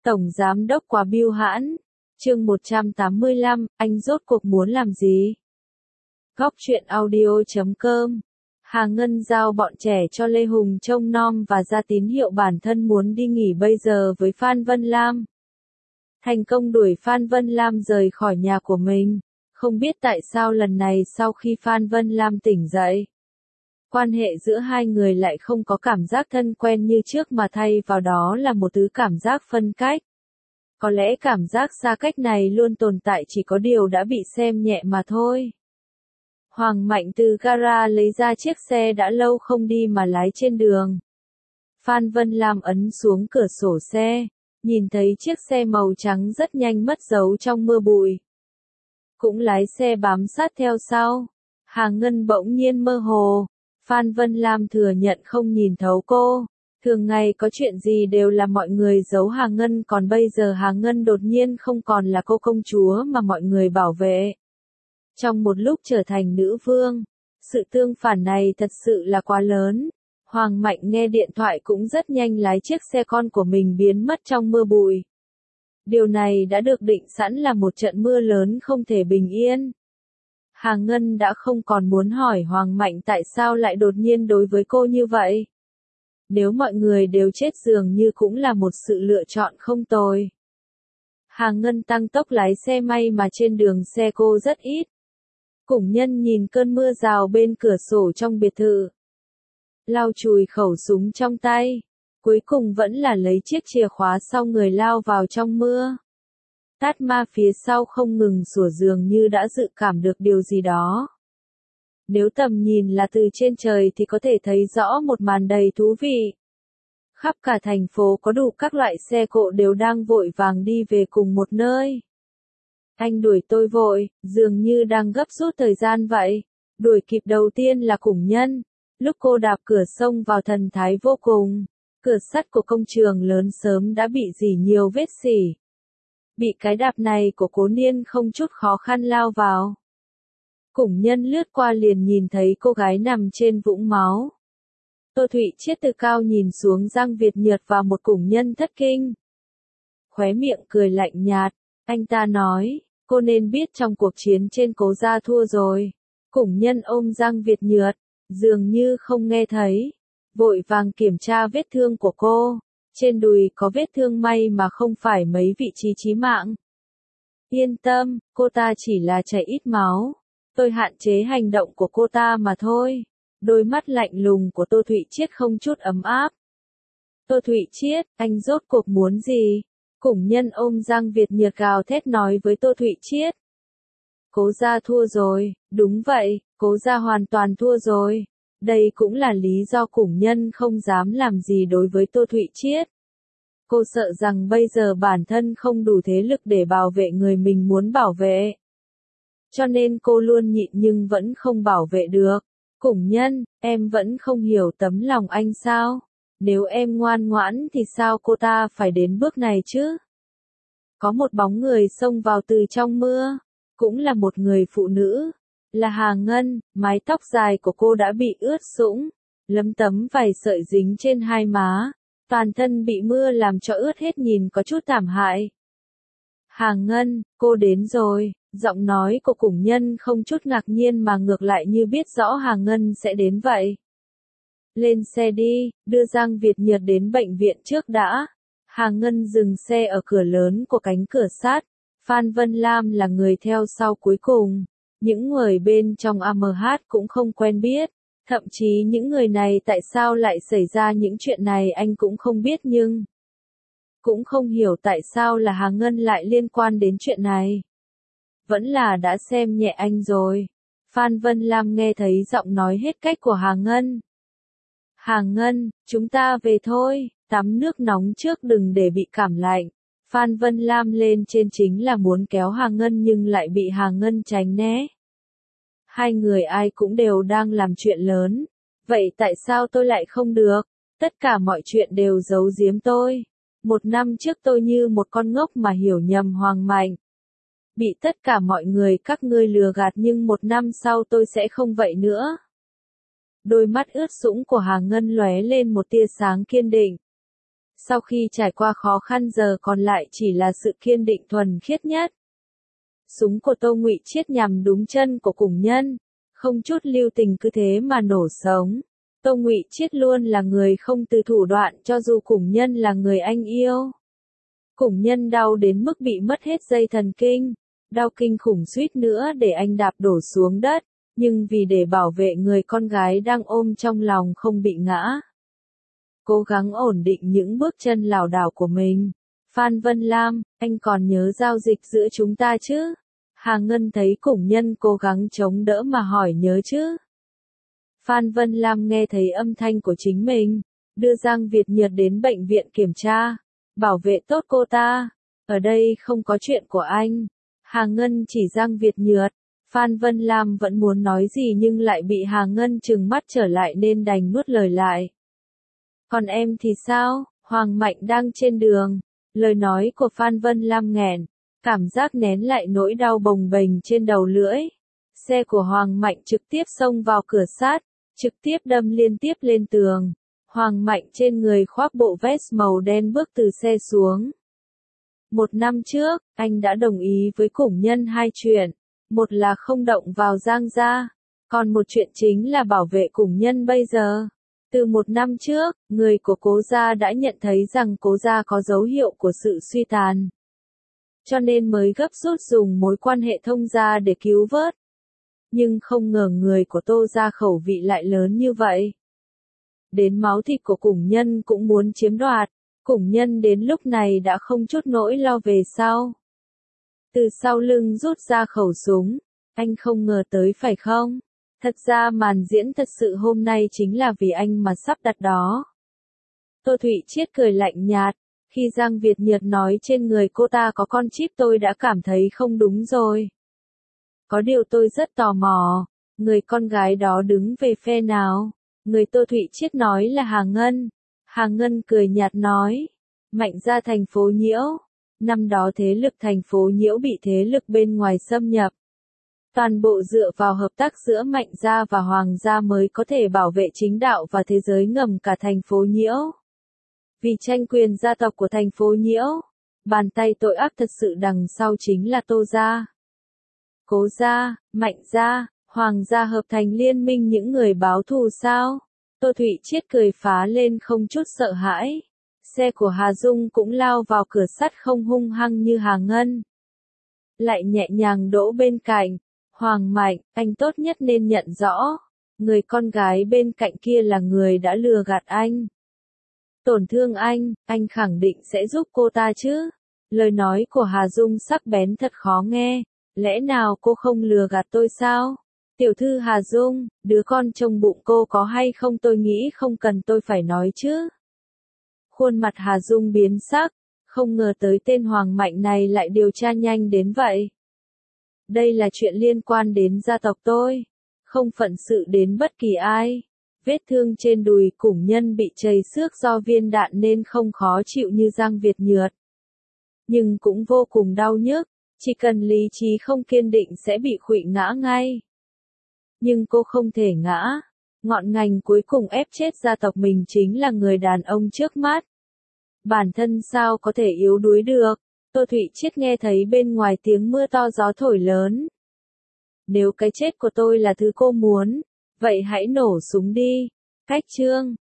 Tổng Giám đốc quá bưu hãn. Chương 185, anh rốt cuộc muốn làm gì? Góc truyện audio.com. Hà Ngân giao bọn trẻ cho Lê Hùng trông nom và ra tín hiệu bản thân muốn đi nghỉ bây giờ với Phan Vân Lam. Thành công đuổi Phan Vân Lam rời khỏi nhà của mình. Không biết tại sao lần này sau khi Phan Vân Lam tỉnh dậy, quan hệ giữa hai người lại không có cảm giác thân quen như trước mà thay vào đó là một thứ cảm giác phân cách. Có lẽ cảm giác xa cách này luôn tồn tại, chỉ có điều đã bị xem nhẹ mà thôi. Hoàng Mạnh từ gara lấy ra chiếc xe đã lâu không đi mà lái trên đường. Phan Vân Lam ấn xuống cửa sổ xe, nhìn thấy chiếc xe màu trắng rất nhanh mất dấu trong mưa bụi. Cũng lái xe bám sát theo sau. Hà Ngân bỗng nhiên mơ hồ. Phan Vân Lam thừa nhận không nhìn thấu cô. Thường ngày có chuyện gì đều là mọi người giấu Hà Ngân, còn bây giờ Hà Ngân đột nhiên không còn là cô công chúa mà mọi người bảo vệ. Trong một lúc trở thành nữ vương, sự tương phản này thật sự là quá lớn. Hoàng Mạnh nghe điện thoại cũng rất nhanh lái chiếc xe con của mình biến mất trong mưa bụi. Điều này đã được định sẵn là một trận mưa lớn không thể bình yên. Hà Ngân đã không còn muốn hỏi Hoàng Mạnh tại sao lại đột nhiên đối với cô như vậy. Nếu mọi người đều chết dường như cũng là một sự lựa chọn không tồi. Hà Ngân tăng tốc lái xe, may mà trên đường xe cô rất ít. Củng Nhân nhìn cơn mưa rào bên cửa sổ trong biệt thự, lau chùi khẩu súng trong tay. Cuối cùng vẫn là lấy chiếc chìa khóa sau người lao vào trong mưa. Tát Ma phía sau không ngừng sủa dường như đã dự cảm được điều gì đó. Nếu tầm nhìn là từ trên trời thì có thể thấy rõ một màn đầy thú vị. Khắp cả thành phố có đủ các loại xe cộ đều đang vội vàng đi về cùng một nơi. Anh đuổi tôi vội, dường như đang gấp rút thời gian vậy. Đuổi kịp đầu tiên là Củng Nhân. Lúc cô đạp cửa xông vào thần thái vô cùng. Cửa sắt của công trường lớn sớm đã bị rỉ nhiều vết xỉ. Bị cái đạp này của Cố Niên không chút khó khăn lao vào. Củng Nhân lướt qua liền nhìn thấy cô gái nằm trên vũng máu. Tô Thụy Chiết từ cao nhìn xuống Giang Việt Nhược và một Củng Nhân thất kinh. Khóe miệng cười lạnh nhạt, anh ta nói, cô nên biết trong cuộc chiến trên Cố gia thua rồi. Củng Nhân ôm Giang Việt Nhược, dường như không nghe thấy. Vội vàng kiểm tra vết thương của cô. Trên đùi có vết thương may mà không phải mấy vị trí chí mạng. Yên tâm, cô ta chỉ là chảy ít máu. Tôi hạn chế hành động của cô ta mà thôi. Đôi mắt lạnh lùng của Tô Thụy Chiết không chút ấm áp. Tô Thụy Chiết, anh rốt cuộc muốn gì? Củng Nhân ôm Giang Việt Nhược gào thét nói với Tô Thụy Chiết. Cố gia thua rồi, đúng vậy, Cố gia hoàn toàn thua rồi. Đây cũng là lý do Củng Nhân không dám làm gì đối với Tô Thụy Chiết. Cô sợ rằng bây giờ bản thân không đủ thế lực để bảo vệ người mình muốn bảo vệ. Cho nên cô luôn nhịn nhưng vẫn không bảo vệ được. Củng Nhân, em vẫn không hiểu tấm lòng anh sao? Nếu em ngoan ngoãn thì sao cô ta phải đến bước này chứ? Có một bóng người xông vào từ trong mưa. Cũng là một người phụ nữ. Là Hà Ngân, mái tóc dài của cô đã bị ướt sũng, lấm tấm vài sợi dính trên hai má, toàn thân bị mưa làm cho ướt hết nhìn có chút thảm hại. Hà Ngân, cô đến rồi, giọng nói của Củng Nhân không chút ngạc nhiên mà ngược lại như biết rõ Hà Ngân sẽ đến vậy. Lên xe đi, đưa Giang Việt Nhược đến bệnh viện trước đã. Hà Ngân dừng xe ở cửa lớn của cánh cửa sắt. Phan Vân Lam là người theo sau cuối cùng. Những người bên trong AMH cũng không quen biết, thậm chí những người này tại sao lại xảy ra những chuyện này anh cũng không biết, nhưng cũng không hiểu tại sao là Hà Ngân lại liên quan đến chuyện này. Vẫn là đã xem nhẹ anh rồi. Phan Vân Lam nghe thấy giọng nói hết cách của Hà Ngân. Hà Ngân, chúng ta về thôi, tắm nước nóng trước đừng để bị cảm lạnh. Phan Vân Lam lên trên chính là muốn kéo Hà Ngân nhưng lại bị Hà Ngân tránh né. Hai người ai cũng đều đang làm chuyện lớn. Vậy tại sao tôi lại không được? Tất cả mọi chuyện đều giấu giếm tôi. 1 năm trước tôi như một con ngốc mà hiểu nhầm Hoàng Mạnh. Bị tất cả mọi người các ngươi lừa gạt nhưng 1 năm sau tôi sẽ không vậy nữa. Đôi mắt ướt sũng của Hà Ngân lóe lên một tia sáng kiên định. Sau khi trải qua khó khăn giờ còn lại chỉ là sự kiên định thuần khiết nhất. Súng của Tô Ngụy Chiết nhằm đúng chân của Củng Nhân, không chút lưu tình cứ thế mà nổ sống. Tô Ngụy Chiết luôn là người không từ thủ đoạn cho dù Củng Nhân là người anh yêu. Củng Nhân đau đến mức bị mất hết dây thần kinh, đau kinh khủng suýt nữa để anh đạp đổ xuống đất, nhưng vì để bảo vệ người con gái đang ôm trong lòng không bị ngã. Cố gắng ổn định những bước chân lảo đảo của mình. Phan Vân Lam, anh còn nhớ giao dịch giữa chúng ta chứ? Hà Ngân thấy Củng Nhân cố gắng chống đỡ mà hỏi nhớ chứ? Phan Vân Lam nghe thấy âm thanh của chính mình, đưa Giang Việt Nhật đến bệnh viện kiểm tra, bảo vệ tốt cô ta. Ở đây không có chuyện của anh. Hà Ngân chỉ Giang Việt Nhật. Phan Vân Lam vẫn muốn nói gì nhưng lại bị Hà Ngân trừng mắt trở lại nên đành nuốt lời lại. Còn em thì sao? Hoàng Mạnh đang trên đường. Lời nói của Phan Vân Lam nghẹn, cảm giác nén lại nỗi đau bồng bềnh trên đầu lưỡi. Xe của Hoàng Mạnh trực tiếp xông vào cửa sát, trực tiếp đâm liên tiếp lên tường. Hoàng Mạnh trên người khoác bộ vest màu đen bước từ xe xuống. 1 năm trước, anh đã đồng ý với Củng Nhân 2 chuyện. Một là không động vào Giang gia, còn một chuyện chính là bảo vệ Củng Nhân bây giờ. Từ 1 năm trước, người của Cố gia đã nhận thấy rằng Cố gia có dấu hiệu của sự suy tàn. Cho nên mới gấp rút dùng mối quan hệ thông gia để cứu vớt. Nhưng không ngờ người của Tô gia khẩu vị lại lớn như vậy. Đến máu thịt của Củng Nhân cũng muốn chiếm đoạt. Củng Nhân đến lúc này đã không chút nỗi lo về sau. Từ sau lưng rút ra khẩu súng. Anh không ngờ tới phải không? Thật ra màn diễn thật sự hôm nay chính là vì anh mà sắp đặt đó. Tô Thụy Chiết cười lạnh nhạt. Khi Giang Việt Nhật nói trên người cô ta có con chip tôi đã cảm thấy không đúng rồi. Có điều tôi rất tò mò. Người con gái đó đứng về phe nào? Người Tô Thụy Chiết nói là Hà Ngân. Hà Ngân cười nhạt nói. Mạnh gia thành phố Nhiễu. Năm đó thế lực thành phố Nhiễu bị thế lực bên ngoài xâm nhập. Toàn bộ dựa vào hợp tác giữa Mạnh gia và Hoàng gia mới có thể bảo vệ chính đạo và thế giới ngầm cả thành phố Nhiễu. Vì tranh quyền gia tộc của thành phố Nhiễu, bàn tay tội ác thật sự đằng sau chính là Tô gia. Cố gia, Mạnh gia, Hoàng gia hợp thành liên minh những người báo thù sao? Tô Thụy Chiết cười phá lên không chút sợ hãi. Xe của Hà Dung cũng lao vào cửa sắt không hung hăng như Hà Ngân. Lại nhẹ nhàng đỗ bên cạnh. Hoàng Mạnh, anh tốt nhất nên nhận rõ. Người con gái bên cạnh kia là người đã lừa gạt anh. Tổn thương anh khẳng định sẽ giúp cô ta chứ. Lời nói của Hà Dung sắc bén thật khó nghe. Lẽ nào cô không lừa gạt tôi sao? Tiểu thư Hà Dung, đứa con trong bụng cô có hay không tôi nghĩ không cần tôi phải nói chứ. Khuôn mặt Hà Dung biến sắc, không ngờ tới tên Hoàng Mạnh này lại điều tra nhanh đến vậy. Đây là chuyện liên quan đến gia tộc tôi, không phận sự đến bất kỳ ai. Vết thương trên đùi Củng Nhân bị trầy xước do viên đạn nên không khó chịu như Giang Việt Nhật. Nhưng cũng vô cùng đau nhức, chỉ cần lý trí không kiên định sẽ bị khuỵu ngã ngay. Nhưng cô không thể ngã. Ngọn ngành cuối cùng ép chết gia tộc mình chính là người đàn ông trước mắt. Bản thân sao có thể yếu đuối được? Tô Thụy Chiết nghe thấy bên ngoài tiếng mưa to gió thổi lớn. Nếu cái chết của tôi là thứ cô muốn, vậy hãy nổ súng đi. Cách chương